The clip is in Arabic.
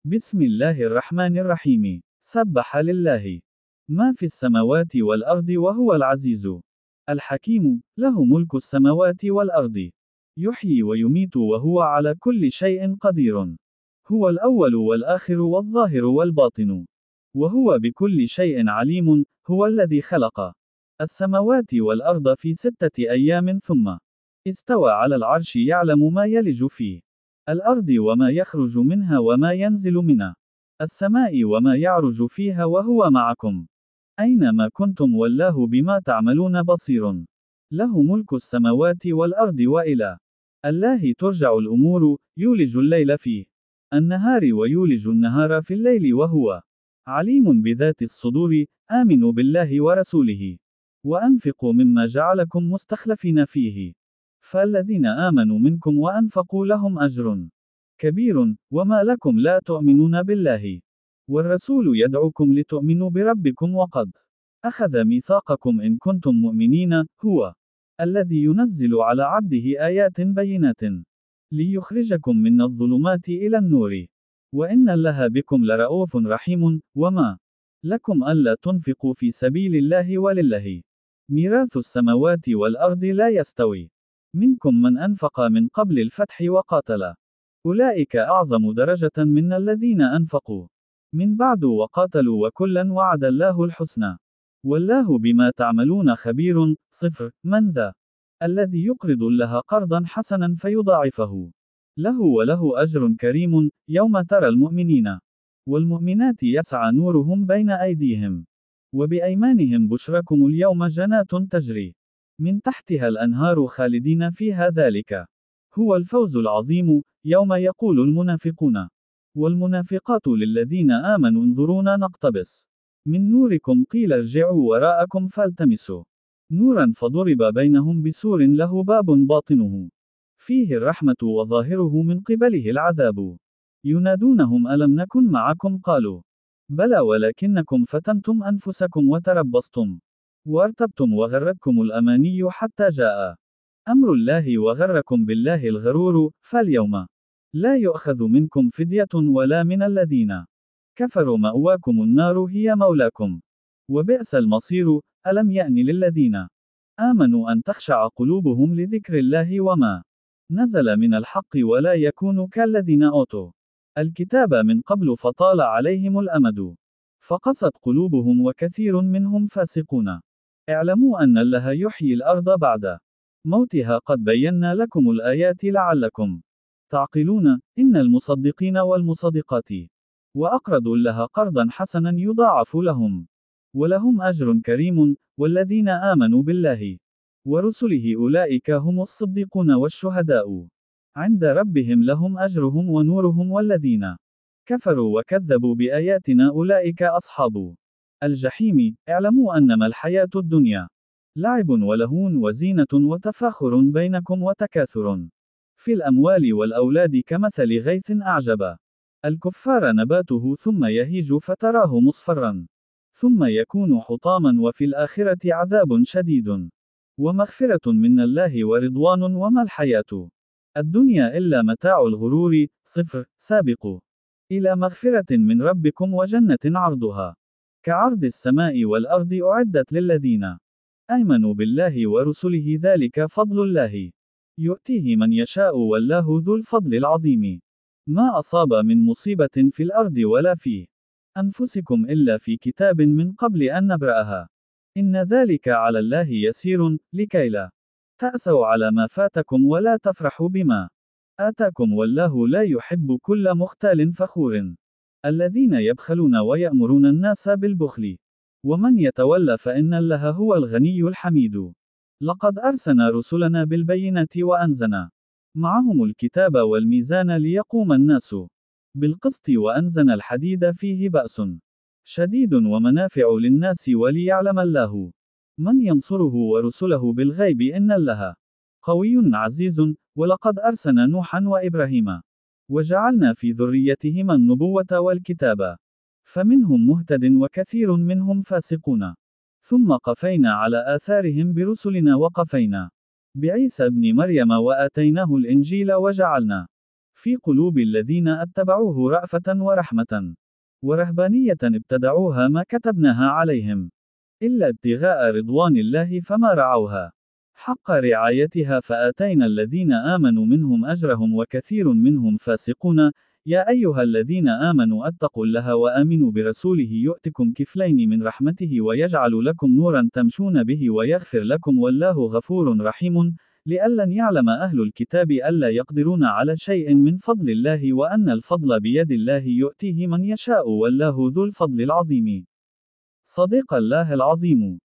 بسم الله الرحمن الرحيم. سبح لله ما في السماوات والأرض وهو العزيز الحكيم، له ملك السماوات والأرض. يحيي ويميت وهو على كل شيء قدير. هو الأول والآخر والظاهر والباطن. وهو بكل شيء عليم. هو الذي خلق السماوات والأرض في 6 أيام ثم استوى على العرش، يعلم ما يلج فيه الأرض وما يخرج منها وما ينزل من السماء وما يعرج فيها، وهو معكم أينما كنتم والله بما تعملون بصير. له ملك السماوات والأرض وإلى الله ترجع الأمور. يولج الليل في النهار ويولج النهار في الليل، وهو عليم بذات الصدور. آمنوا بالله ورسوله وأنفقوا مما جعلكم مستخلفين فيه، فالذين آمنوا منكم وأنفقوا لهم أجر كبير. وما لكم لا تؤمنون بالله والرسول يدعوكم لتؤمنوا بربكم وقد أخذ ميثاقكم إن كنتم مؤمنين. هو الذي ينزل على عبده آيات بينات ليخرجكم من الظلمات إلى النور، وإن الله بكم لرؤوف رحيم. وما لكم ألا تنفقوا في سبيل الله ولله ميراث السماوات والأرض لا يستوي منكم من أنفق من قبل الفتح وقاتل، أولئك أعظم درجة من الذين أنفقوا من بعد وقاتلوا، وكلا وعد الله الحسنى والله بما تعملون خبير. من ذا الذي يقرض الله قرضا حسنا فيضاعفه له وله أجر كريم. يوم ترى المؤمنين والمؤمنات يسعى نورهم بين أيديهم وبأيمانهم، بشركم اليوم جنات تجري من تحتها الأنهار خالدين فيها، ذلك هو الفوز العظيم. يوم يقول المنافقون والمنافقات للذين آمنوا انظرونا نقتبس من نوركم قيل ارجعوا وراءكم فالتمسوا نورا فضرب بينهم بسور له باب باطنه فيه الرحمة وظاهره من قبله العذاب. ينادونهم ألم نكن معكم؟ قالوا بلى ولكنكم فتنتم أنفسكم وتربصتم وارتبتم وغرتكم الأماني حتى جاء أمر الله وغركم بالله الغرور. فاليوم لا يؤخذ منكم فدية ولا من الذين كفروا، مأواكم النار هي مولاكم وبئس المصير. ألم يأن للذين آمنوا أن تخشع قلوبهم لذكر الله وما نزل من الحق ولا يكونوا كالذين أوتوا الكتاب من قبل فطال عليهم الأمد فقست قلوبهم وكثير منهم فاسقون. اعلموا أن الله يحيي الأرض بعد موتها قد بينا لكم الآيات لعلكم تعقلون. إن المصدقين والمصدقات وأقرضوا الله قرضا حسنا يضاعف لهم ولهم أجر كريم. والذين آمنوا بالله ورسله أولئك هم الصديقون والشهداء عند ربهم لهم أجرهم ونورهم، والذين كفروا وكذبوا بآياتنا أولئك أصحاب الجحيم. اعلموا أنما الحياة الدنيا لعب ولهون وزينة وتفاخر بينكم وتكاثر في الأموال والأولاد كمثل غيث أعجب الكفار نباته ثم يهيج فتراه مصفرا ثم يكون حطاما، وفي الآخرة عذاب شديد ومغفرة من الله ورضوان. وما الحياة الدنيا إلا متاع الغرور. سابقوا إلى مغفرة من ربكم وجنة عرضها كعرض السماء والأرض أعدت للذين آمنوا بالله ورسله، ذلك فضل الله يؤتيه من يشاء والله ذو الفضل العظيم. ما أصاب من مصيبة في الأرض ولا في أنفسكم إلا في كتاب من قبل أن نبرأها إن ذلك على الله يسير. لكي لا تأسوا على ما فاتكم ولا تفرحوا بما آتاكم، والله لا يحب كل مختال فخور. الذين يبخلون ويأمرون الناس بالبخل ومن يتولى فإن الله هو الغني الحميد. لقد أرسلنا رسلنا بالبينات وأنزلنا معهم الكتاب والميزان ليقوم الناس بالقسط، وأنزلنا الحديد فيه بأس شديد ومنافع للناس وليعلم الله من ينصره ورسله بالغيب إن الله قوي عزيز. ولقد أرسلنا نوحا وإبراهيم وجعلنا في ذريتهما النبوة والكتاب، فمنهم مهتد وكثير منهم فاسقون. ثم قفينا على آثارهم برسلنا وقفينا بعيسى ابن مريم وآتيناه الإنجيل وجعلنا في قلوب الذين اتبعوه رأفة ورحمة. ورهبانية ابتدعوها ما كتبناها عليهم إلا ابتغاء رضوان الله فما رعوها حق رعايتها فآتينا الذين آمنوا منهم أجرهم وكثير منهم فاسقون. يا أيها الذين آمنوا اتقوا الله وآمنوا برسوله يؤتكم كفلين من رحمته ويجعل لكم نورا تمشون به ويغفر لكم والله غفور رحيم. لئلا يعلم أهل الكتاب ألا يقدرون على شيء من فضل الله وأن الفضل بيد الله يؤتيه من يشاء والله ذو الفضل العظيم. صدق الله العظيم.